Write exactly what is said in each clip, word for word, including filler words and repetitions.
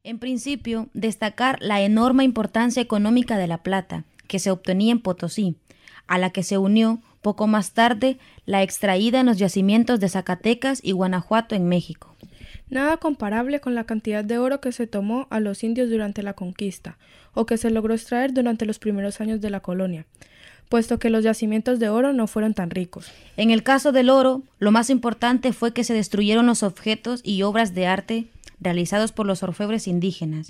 En principio, destacar la enorme importancia económica de la plata que se obtenía en Potosí, a la que se unió poco más tarde la extraída en los yacimientos de Zacatecas y Guanajuato en México. Nada comparable con la cantidad de oro que se tomó a los indios durante la conquista, o que se logró extraer durante los primeros años de la colonia, puesto que los yacimientos de oro no fueron tan ricos. En el caso del oro, lo más importante fue que se destruyeron los objetos y obras de arte realizados por los orfebres indígenas.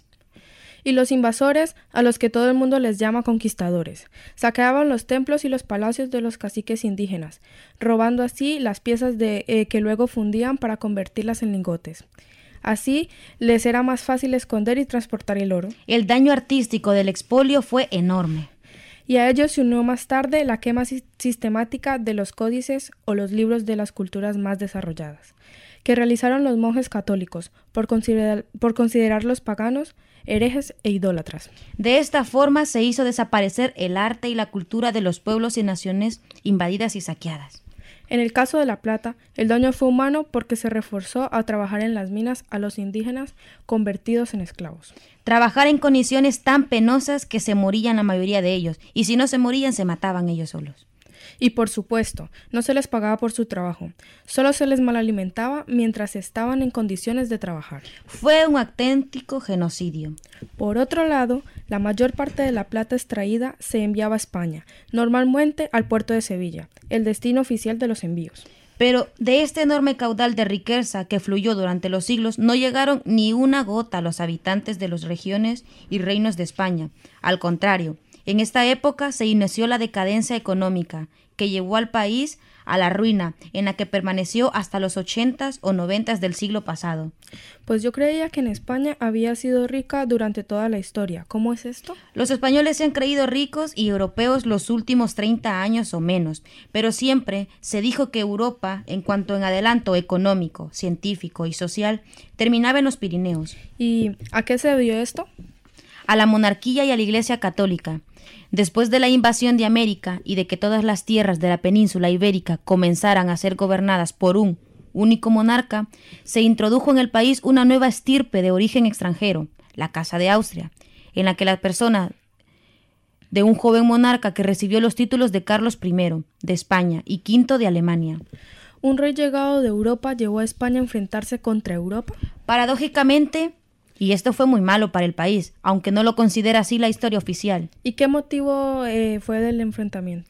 Y los invasores, a los que todo el mundo les llama conquistadores, saqueaban los templos y los palacios de los caciques indígenas, robando así las piezas de, eh, que luego fundían para convertirlas en lingotes. Así, les era más fácil esconder y transportar el oro. El daño artístico del expolio fue enorme. Y a ello se unió más tarde la quema sistemática de los códices o los libros de las culturas más desarrolladas, que realizaron los monjes católicos por, considerar, por considerarlos paganos, herejes e idólatras. De esta forma se hizo desaparecer el arte y la cultura de los pueblos y naciones invadidas y saqueadas. En el caso de La Plata, el daño fue humano porque se reforzó a trabajar en las minas a los indígenas convertidos en esclavos. Trabajar en condiciones tan penosas que se morían la mayoría de ellos, y si no se morían se mataban ellos solos. Y por supuesto, no se les pagaba por su trabajo, solo se les malalimentaba mientras estaban en condiciones de trabajar. Fue un auténtico genocidio. Por otro lado, la mayor parte de la plata extraída se enviaba a España, normalmente al puerto de Sevilla, el destino oficial de los envíos. Pero de este enorme caudal de riqueza que fluyó durante los siglos no llegaron ni una gota a los habitantes de las regiones y reinos de España. Al contrario, en esta época se inició la decadencia económica, que llevó al país a la ruina, en la que permaneció hasta los ochentas o noventas del siglo pasado. Pues yo creía que en España había sido rica durante toda la historia. ¿Cómo es esto? Los españoles se han creído ricos y europeos los últimos treinta años o menos, pero siempre se dijo que Europa, en cuanto en adelanto económico, científico y social, terminaba en los Pirineos. ¿Y a qué se debió esto? A la monarquía y a la Iglesia católica. Después de la invasión de América y de que todas las tierras de la península ibérica comenzaran a ser gobernadas por un único monarca, se introdujo en el país una nueva estirpe de origen extranjero, la Casa de Austria, en la que la persona de un joven monarca que recibió los títulos de Carlos primero de España y quinto de Alemania. ¿Un rey llegado de Europa llevó a España a enfrentarse contra Europa? Paradójicamente, y esto fue muy malo para el país, aunque no lo considera así la historia oficial. ¿Y qué motivo eh, fue del enfrentamiento?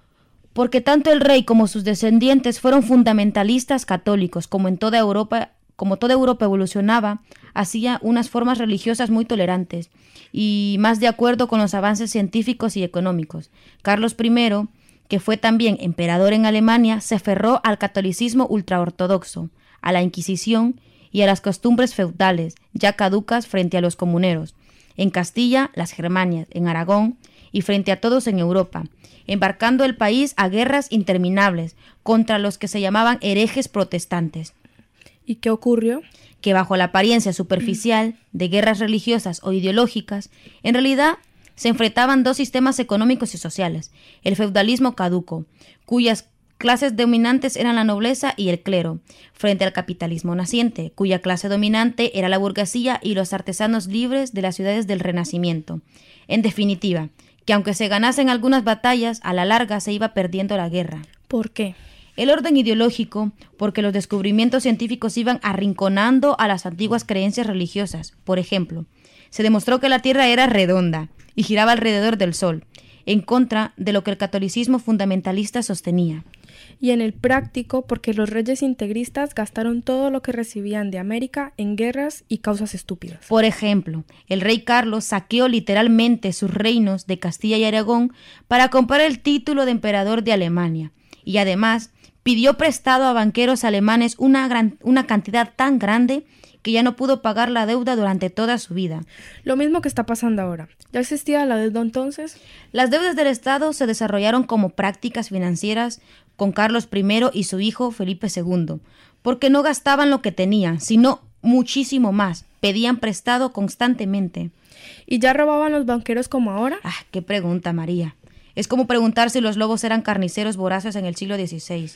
Porque tanto el rey como sus descendientes fueron fundamentalistas católicos, como en toda Europa, como toda Europa evolucionaba, hacía unas formas religiosas muy tolerantes y más de acuerdo con los avances científicos y económicos. Carlos primero, que fue también emperador en Alemania, se aferró al catolicismo ultraortodoxo, a la Inquisición y a las costumbres feudales, ya caducas frente a los comuneros. En Castilla, las Germanias, en Aragón y frente a todos en Europa, embarcando el país a guerras interminables contra los que se llamaban herejes protestantes. ¿Y qué ocurrió? Que bajo la apariencia superficial de guerras religiosas o ideológicas, en realidad se enfrentaban dos sistemas económicos y sociales, el feudalismo caduco, cuyas clases dominantes eran la nobleza y el clero, frente al capitalismo naciente, cuya clase dominante era la burguesía y los artesanos libres de las ciudades del Renacimiento. En definitiva, que aunque se ganasen algunas batallas, a la larga se iba perdiendo la guerra. ¿Por qué? El orden ideológico, porque los descubrimientos científicos iban arrinconando a las antiguas creencias religiosas. Por ejemplo, se demostró que la Tierra era redonda y giraba alrededor del Sol, en contra de lo que el catolicismo fundamentalista sostenía. Y en el práctico, porque los reyes integristas gastaron todo lo que recibían de América en guerras y causas estúpidas. Por ejemplo, el rey Carlos saqueó literalmente sus reinos de Castilla y Aragón para comprar el título de emperador de Alemania, y además pidió prestado a banqueros alemanes una, gran, una cantidad tan grande que ya no pudo pagar la deuda durante toda su vida. Lo mismo que está pasando ahora. ¿Ya existía la deuda entonces? Las deudas del Estado se desarrollaron como prácticas financieras con Carlos primero y su hijo Felipe segundo, porque no gastaban lo que tenían, sino muchísimo más. Pedían prestado constantemente. ¿Y ya robaban los banqueros como ahora? Ah, qué pregunta, María. Es como preguntar si los lobos eran carniceros voraces en el siglo dieciséis,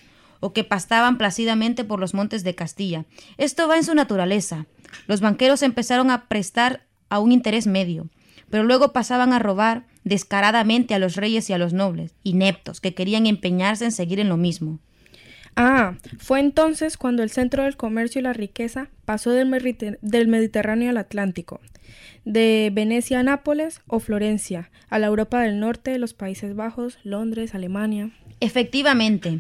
o que pastaban plácidamente por los montes de Castilla. Esto va en su naturaleza. Los banqueros empezaron a prestar a un interés medio, pero luego pasaban a robar descaradamente a los reyes y a los nobles, ineptos, que querían empeñarse en seguir en lo mismo. Ah, fue entonces cuando el centro del comercio y la riqueza pasó del, Mediter- del Mediterráneo al Atlántico, de Venecia a Nápoles o Florencia, a la Europa del Norte, los Países Bajos, Londres, Alemania. Efectivamente,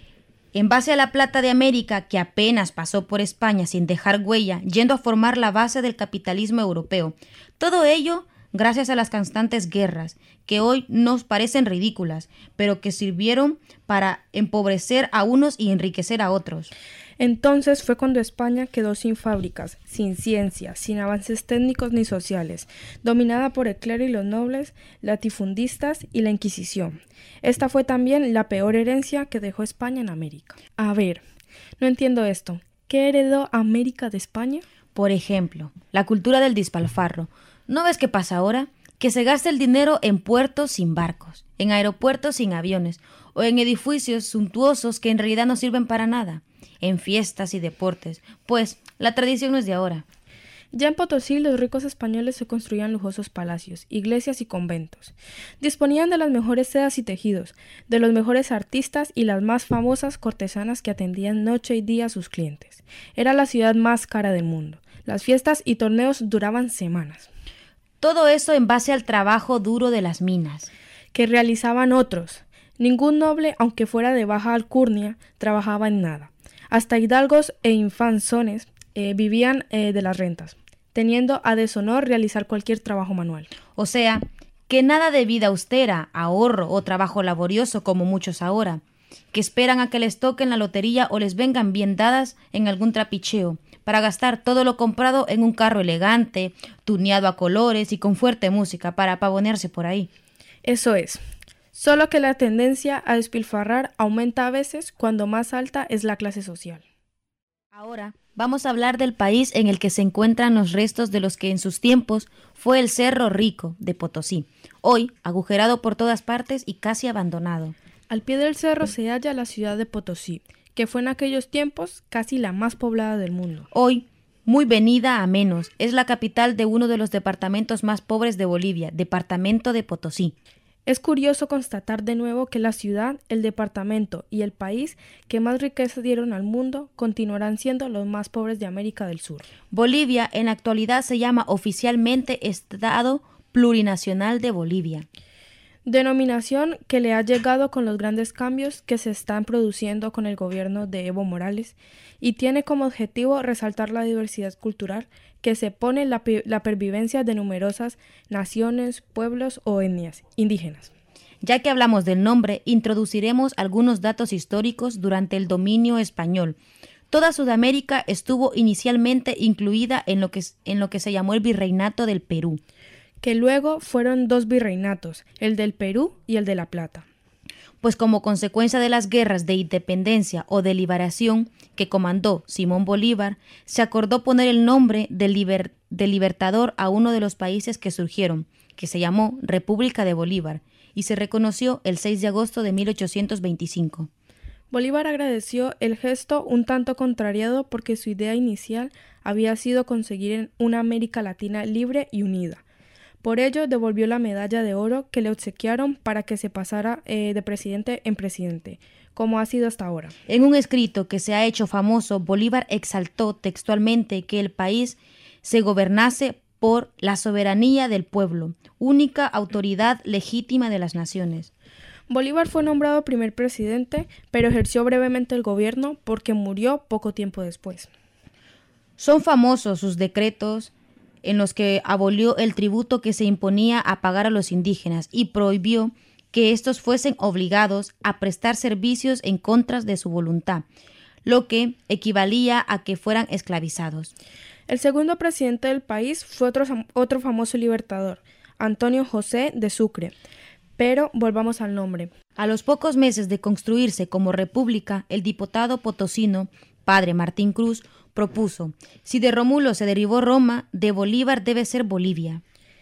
en base a la plata de América, que apenas pasó por España sin dejar huella, yendo a formar la base del capitalismo europeo. Todo ello gracias a las constantes guerras, que hoy nos parecen ridículas, pero que sirvieron para empobrecer a unos y enriquecer a otros. Entonces fue cuando España quedó sin fábricas, sin ciencia, sin avances técnicos ni sociales, dominada por el clero y los nobles, latifundistas y la Inquisición. Esta fue también la peor herencia que dejó España en América. A ver, no entiendo esto. ¿Qué heredó América de España? Por ejemplo, la cultura del despilfarro. ¿No ves qué pasa ahora? Que se gasta el dinero en puertos sin barcos, en aeropuertos sin aviones, o en edificios suntuosos que en realidad no sirven para nada, en fiestas y deportes, pues la tradición no es de ahora. Ya en Potosí los ricos españoles se construían lujosos palacios, iglesias y conventos. Disponían de las mejores sedas y tejidos, de los mejores artistas y las más famosas cortesanas que atendían noche y día a sus clientes. Era la ciudad más cara del mundo. Las fiestas y torneos duraban semanas. Todo eso en base al trabajo duro de las minas, que realizaban otros. Ningún noble, aunque fuera de baja alcurnia, trabajaba en nada. Hasta hidalgos e infanzones eh, vivían eh, de las rentas, teniendo a deshonor realizar cualquier trabajo manual. O sea, que nada de vida austera, ahorro o trabajo laborioso como muchos ahora, que esperan a que les toquen la lotería o les vengan bien dadas en algún trapicheo, para gastar todo lo comprado en un carro elegante, tuneado a colores y con fuerte música para pavonearse por ahí. Eso es. Solo que la tendencia a despilfarrar aumenta a veces cuando más alta es la clase social. Ahora vamos a hablar del país en el que se encuentran los restos de los que en sus tiempos fue el Cerro Rico de Potosí, hoy agujerado por todas partes y casi abandonado. Al pie del cerro se halla la ciudad de Potosí, que fue en aquellos tiempos casi la más poblada del mundo. Hoy, muy venida a menos, es la capital de uno de los departamentos más pobres de Bolivia, departamento de Potosí. Es curioso constatar de nuevo que la ciudad, el departamento y el país que más riqueza dieron al mundo continuarán siendo los más pobres de América del Sur. Bolivia en la actualidad se llama oficialmente Estado Plurinacional de Bolivia. Denominación que le ha llegado con los grandes cambios que se están produciendo con el gobierno de Evo Morales y tiene como objetivo resaltar la diversidad cultural que se pone la, la pervivencia de numerosas naciones, pueblos o etnias indígenas. Ya que hablamos del nombre, introduciremos algunos datos históricos durante el dominio español. Toda Sudamérica estuvo inicialmente incluida en lo que, en lo que se llamó el Virreinato del Perú, que luego fueron dos virreinatos, el del Perú y el de La Plata. Pues como consecuencia de las guerras de independencia o de liberación que comandó Simón Bolívar, se acordó poner el nombre de, liber, de libertador a uno de los países que surgieron, que se llamó República de Bolívar, y se reconoció el seis de agosto de mil ochocientos veinticinco. Bolívar agradeció el gesto un tanto contrariado porque su idea inicial había sido conseguir una América Latina libre y unida. Por ello, devolvió la medalla de oro que le obsequiaron para que se pasara eh, de presidente en presidente, como ha sido hasta ahora. En un escrito que se ha hecho famoso, Bolívar exaltó textualmente que el país se gobernase por la soberanía del pueblo, única autoridad legítima de las naciones. Bolívar fue nombrado primer presidente, pero ejerció brevemente el gobierno porque murió poco tiempo después. Son famosos sus decretos en los que abolió el tributo que se imponía a pagar a los indígenas y prohibió que estos fuesen obligados a prestar servicios en contra de su voluntad, lo que equivalía a que fueran esclavizados. El segundo presidente del país fue otro, otro famoso libertador, Antonio José de Sucre. Pero volvamos al nombre. A los pocos meses de construirse como república, el diputado potosino, padre Martín Cruz, propuso: si de Rómulo se derribó Roma, de Bolívar debe ser Bolivia.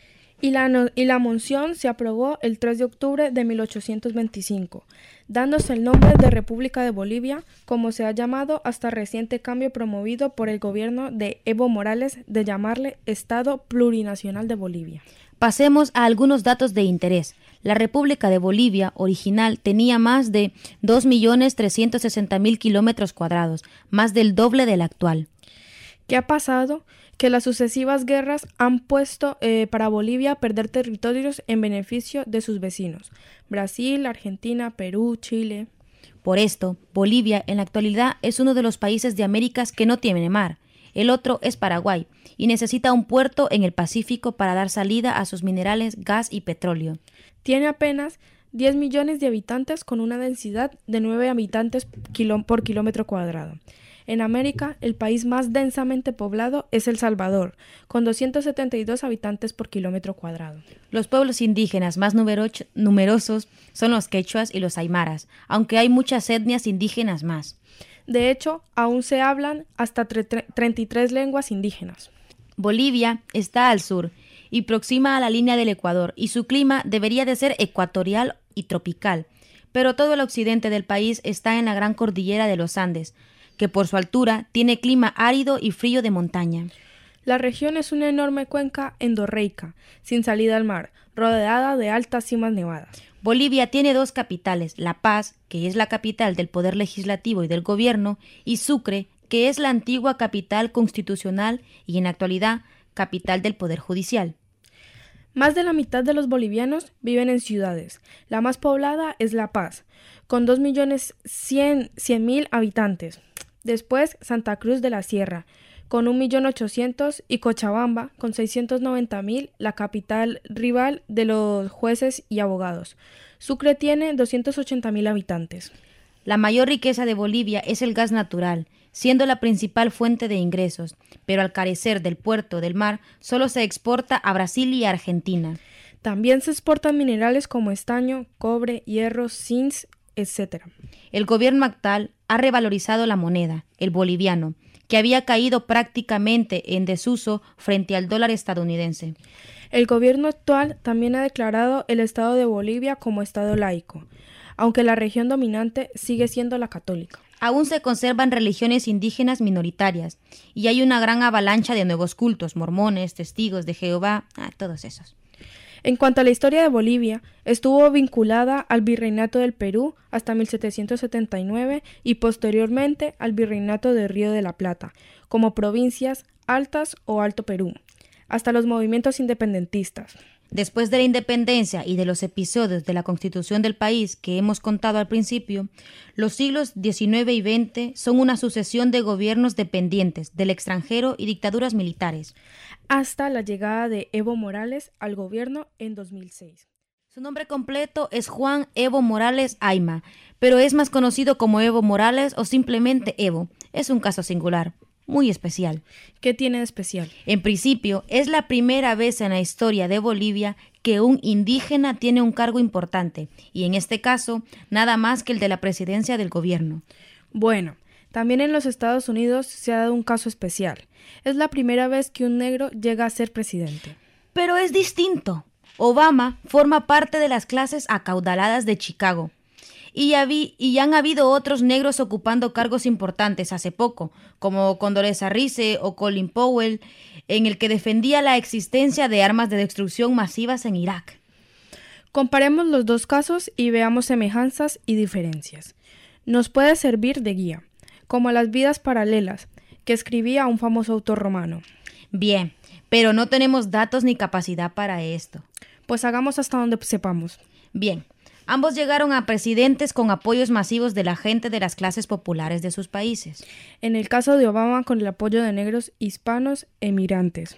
Y la, no, y la monción se aprobó el tres de octubre de mil ochocientos veinticinco, dándose el nombre de República de Bolivia, como se ha llamado hasta reciente cambio promovido por el gobierno de Evo Morales de llamarle Estado Plurinacional de Bolivia. Pasemos a algunos datos de interés. La República de Bolivia original tenía más de dos millones trescientos sesenta mil kilómetros cuadrados, más del doble de la actual. ¿Qué ha pasado? Que las sucesivas guerras han puesto eh, para Bolivia a perder territorios en beneficio de sus vecinos, Brasil, Argentina, Perú, Chile. Por esto, Bolivia en la actualidad es uno de los países de Américas que no tiene mar. El otro es Paraguay y necesita un puerto en el Pacífico para dar salida a sus minerales, gas y petróleo. Tiene apenas diez millones de habitantes con una densidad de nueve habitantes por kilómetro cuadrado. En América, el país más densamente poblado es El Salvador, con doscientos setenta y dos habitantes por kilómetro cuadrado. Los pueblos indígenas más numero- numerosos son los quechuas y los aymaras, aunque hay muchas etnias indígenas más. De hecho, aún se hablan hasta tre- treinta y tres lenguas indígenas. Bolivia está al sur y próxima a la línea del Ecuador, y su clima debería de ser ecuatorial y tropical, pero todo el occidente del país está en la gran cordillera de los Andes, que por su altura tiene clima árido y frío de montaña. La región es una enorme cuenca endorreica, sin salida al mar, rodeada de altas cimas nevadas. Bolivia tiene dos capitales, La Paz, que es la capital del poder legislativo y del gobierno, y Sucre, que es la antigua capital constitucional y en la actualidad capital del poder judicial. Más de la mitad de los bolivianos viven en ciudades. La más poblada es La Paz, con dos millones cien mil habitantes. Después, Santa Cruz de la Sierra, con un millón ochocientos mil, y Cochabamba, con seiscientos noventa mil, la capital rival de los jueces y abogados. Sucre tiene doscientos ochenta mil habitantes. La mayor riqueza de Bolivia es el gas natural, siendo la principal fuente de ingresos, pero al carecer del puerto del mar, solo se exporta a Brasil y a Argentina. También se exportan minerales como estaño, cobre, hierro, zinc, etcétera. El gobierno actual ha revalorizado la moneda, el boliviano, que había caído prácticamente en desuso frente al dólar estadounidense. El gobierno actual también ha declarado el Estado de Bolivia como Estado laico, aunque la religión dominante sigue siendo la católica. Aún se conservan religiones indígenas minoritarias y hay una gran avalancha de nuevos cultos, mormones, testigos de Jehová, ah, todos esos. En cuanto a la historia de Bolivia, estuvo vinculada al Virreinato del Perú hasta mil setecientos setenta y nueve y posteriormente al Virreinato de Río de la Plata, como provincias Altas o Alto Perú, hasta los movimientos independentistas. Después de la independencia y de los episodios de la constitución del país que hemos contado al principio, los siglos diecinueve y veinte son una sucesión de gobiernos dependientes del extranjero y dictaduras militares, hasta la llegada de Evo Morales al gobierno en dos mil seis. Su nombre completo es Juan Evo Morales Ayma, pero es más conocido como Evo Morales o simplemente Evo. Es un caso singular, muy especial. ¿Qué tiene de especial? En principio, es la primera vez en la historia de Bolivia que un indígena tiene un cargo importante, y en este caso, nada más que el de la presidencia del gobierno. Bueno, también en los Estados Unidos se ha dado un caso especial. Es la primera vez que un negro llega a ser presidente. Pero es distinto. Obama forma parte de las clases acaudaladas de Chicago. Y ya, vi, y ya han habido otros negros ocupando cargos importantes hace poco, como Condoleezza Rice o Colin Powell, en el que defendía la existencia de armas de destrucción masivas en Irak. Comparemos los dos casos y veamos semejanzas y diferencias. Nos puede servir de guía, como Las vidas paralelas, que escribía un famoso autor romano. Bien, pero no tenemos datos ni capacidad para esto. Pues hagamos hasta donde sepamos. Bien. Ambos llegaron a presidentes con apoyos masivos de la gente de las clases populares de sus países. En el caso de Obama, con el apoyo de negros hispanos emigrantes.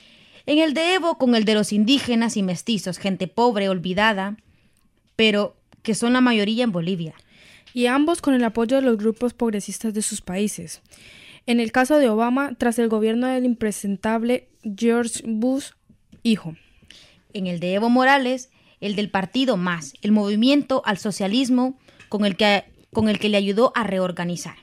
En el de Evo, con el de los indígenas y mestizos, gente pobre, olvidada, pero que son la mayoría en Bolivia. Y ambos con el apoyo de los grupos progresistas de sus países. En el caso de Obama, tras el gobierno del impresentable George Bush, hijo. En el de Evo Morales, el del partido Más, el movimiento al socialismo con el que, con el que le ayudó a reorganizar.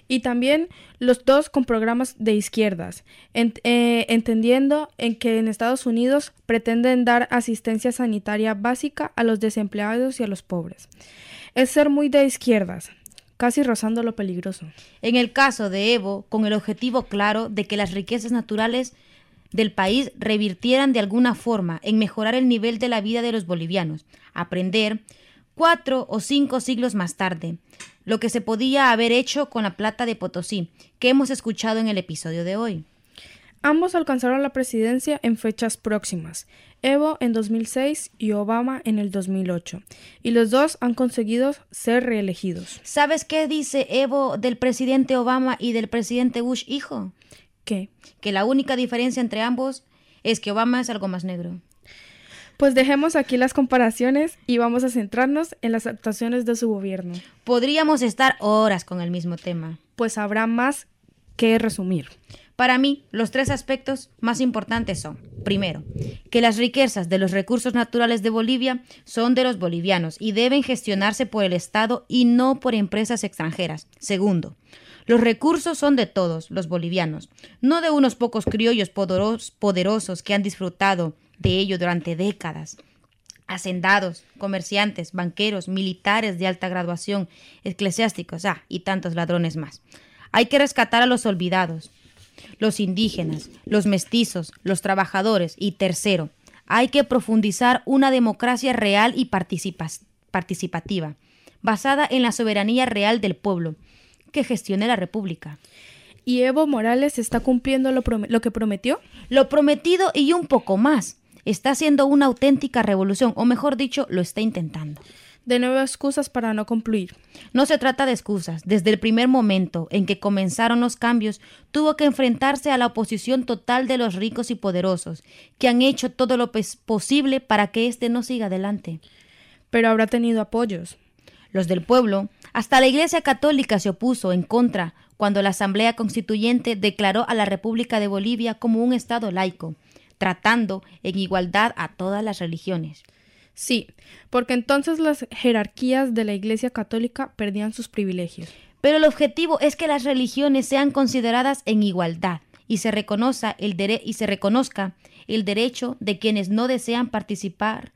Y también los dos con programas de izquierdas, ent- eh, entendiendo en que en Estados Unidos pretenden dar asistencia sanitaria básica a los desempleados y a los pobres. Es ser muy de izquierdas, casi rozando lo peligroso. En el caso de Evo, con el objetivo claro de que las riquezas naturales del país revirtieran de alguna forma en mejorar el nivel de la vida de los bolivianos, aprender cuatro o cinco siglos más tarde, lo que se podía haber hecho con la plata de Potosí, que hemos escuchado en el episodio de hoy. Ambos alcanzaron la presidencia en fechas próximas, Evo en dos mil seis y Obama en el dos mil ocho, y los dos han conseguido ser reelegidos. ¿Sabes qué dice Evo del presidente Obama y del presidente Bush, hijo? ¿Qué? Que la única diferencia entre ambos es que Obama es algo más negro. Pues dejemos aquí las comparaciones y vamos a centrarnos en las actuaciones de su gobierno. Podríamos estar horas con el mismo tema. Pues habrá más que resumir. Para mí, los tres aspectos más importantes son, primero, que las riquezas de los recursos naturales de Bolivia son de los bolivianos y deben gestionarse por el Estado y no por empresas extranjeras. Segundo, los recursos son de todos los bolivianos, no de unos pocos criollos poderos- poderosos que han disfrutado de ello durante décadas. Hacendados, comerciantes, banqueros, militares de alta graduación, eclesiásticos, ah, y tantos ladrones más. Hay que rescatar a los olvidados, los indígenas, los mestizos, los trabajadores y tercero, hay que profundizar una democracia real y participa- participativa, basada en la soberanía real del pueblo, que gestione la república. ¿Y Evo Morales está cumpliendo lo, prom- lo que prometió? Lo prometido y un poco más. Está haciendo una auténtica revolución, o mejor dicho, lo está intentando. De nuevo excusas para no concluir. No se trata de excusas. Desde el primer momento en que comenzaron los cambios, tuvo que enfrentarse a la oposición total de los ricos y poderosos, que han hecho todo lo pes- posible para que éste no siga adelante. Pero habrá tenido apoyos. Los del pueblo, hasta la Iglesia Católica se opuso en contra cuando la Asamblea Constituyente declaró a la República de Bolivia como un Estado laico, tratando en igualdad a todas las religiones. Sí, porque entonces las jerarquías de la Iglesia Católica perdían sus privilegios. Pero el objetivo es que las religiones sean consideradas en igualdad y se reconozca el, dere- y se reconozca el derecho de quienes no desean participar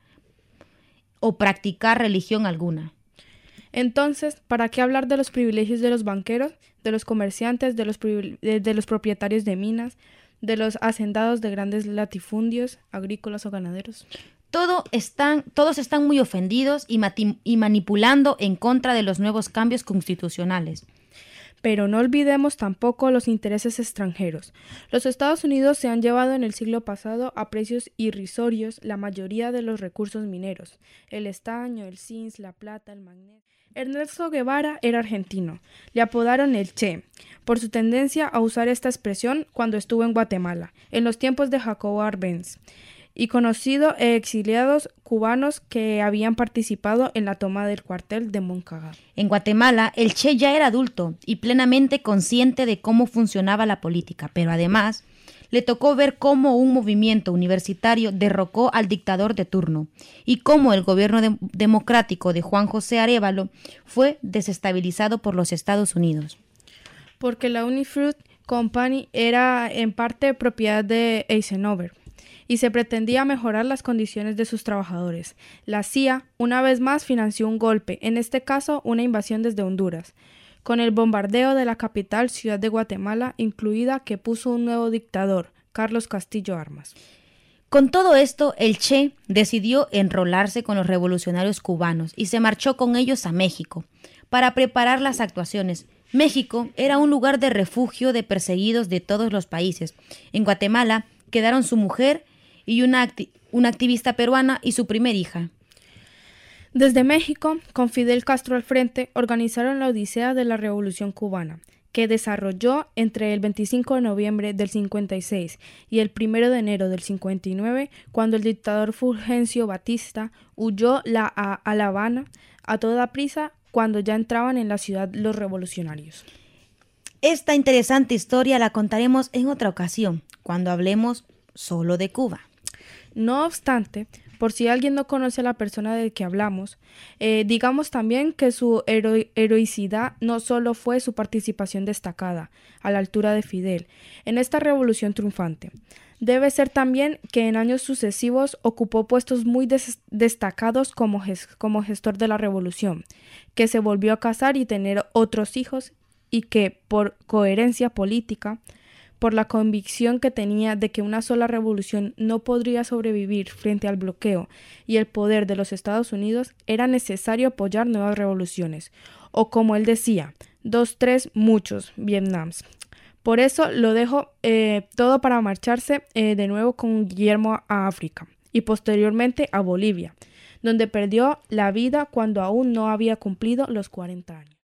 o practicar religión alguna. Entonces, ¿para qué hablar de los privilegios de los banqueros, de los comerciantes, de los, privile- de, de los propietarios de minas, de los hacendados de grandes latifundios agrícolas o ganaderos? Todo están, todos están muy ofendidos y, mati- y manipulando en contra de los nuevos cambios constitucionales. Pero no olvidemos tampoco los intereses extranjeros. Los Estados Unidos se han llevado en el siglo pasado a precios irrisorios la mayoría de los recursos mineros, el estaño, el zinc, la plata, el magnesio. Ernesto Guevara era argentino. Le apodaron el Che, por su tendencia a usar esta expresión cuando estuvo en Guatemala, en los tiempos de Jacobo Arbenz, y conocido e exiliados cubanos que habían participado en la toma del cuartel de Moncada. En Guatemala, el Che ya era adulto y plenamente consciente de cómo funcionaba la política, pero además le tocó ver cómo un movimiento universitario derrocó al dictador de turno y cómo el gobierno de- democrático de Juan José Arévalo fue desestabilizado por los Estados Unidos. Porque la Unifruit Company era en parte propiedad de Eisenhower y se pretendía mejorar las condiciones de sus trabajadores. La C I A, una vez más, financió un golpe, en este caso una invasión desde Honduras, con el bombardeo de la capital ciudad de Guatemala, incluida, que puso un nuevo dictador, Carlos Castillo Armas. Con todo esto, el Che decidió enrolarse con los revolucionarios cubanos y se marchó con ellos a México para preparar las actuaciones. México era un lugar de refugio de perseguidos de todos los países. En Guatemala quedaron su mujer y una, acti- una activista peruana y su primer hija. Desde México, con Fidel Castro al frente, organizaron la Odisea de la Revolución Cubana, que desarrolló entre el veinticinco de noviembre del cincuenta y seis y el primero de enero del cincuenta y nueve, cuando el dictador Fulgencio Batista huyó la, a, a La Habana a toda prisa cuando ya entraban en la ciudad los revolucionarios. Esta interesante historia la contaremos en otra ocasión, cuando hablemos solo de Cuba. No obstante, Por si alguien no conoce a la persona de que hablamos, eh, digamos también que su hero- heroicidad no solo fue su participación destacada, a la altura de Fidel, en esta revolución triunfante. Debe ser también que en años sucesivos ocupó puestos muy des- destacados como, ges- como gestor de la revolución, que se volvió a casar y tener otros hijos y que, por coherencia política, por la convicción que tenía de que una sola revolución no podría sobrevivir frente al bloqueo y el poder de los Estados Unidos, era necesario apoyar nuevas revoluciones, o como él decía, dos, tres, muchos Vietnams. Por eso lo dejó eh, todo para marcharse eh, de nuevo con Guillermo a África y posteriormente a Bolivia, donde perdió la vida cuando aún no había cumplido los cuarenta años.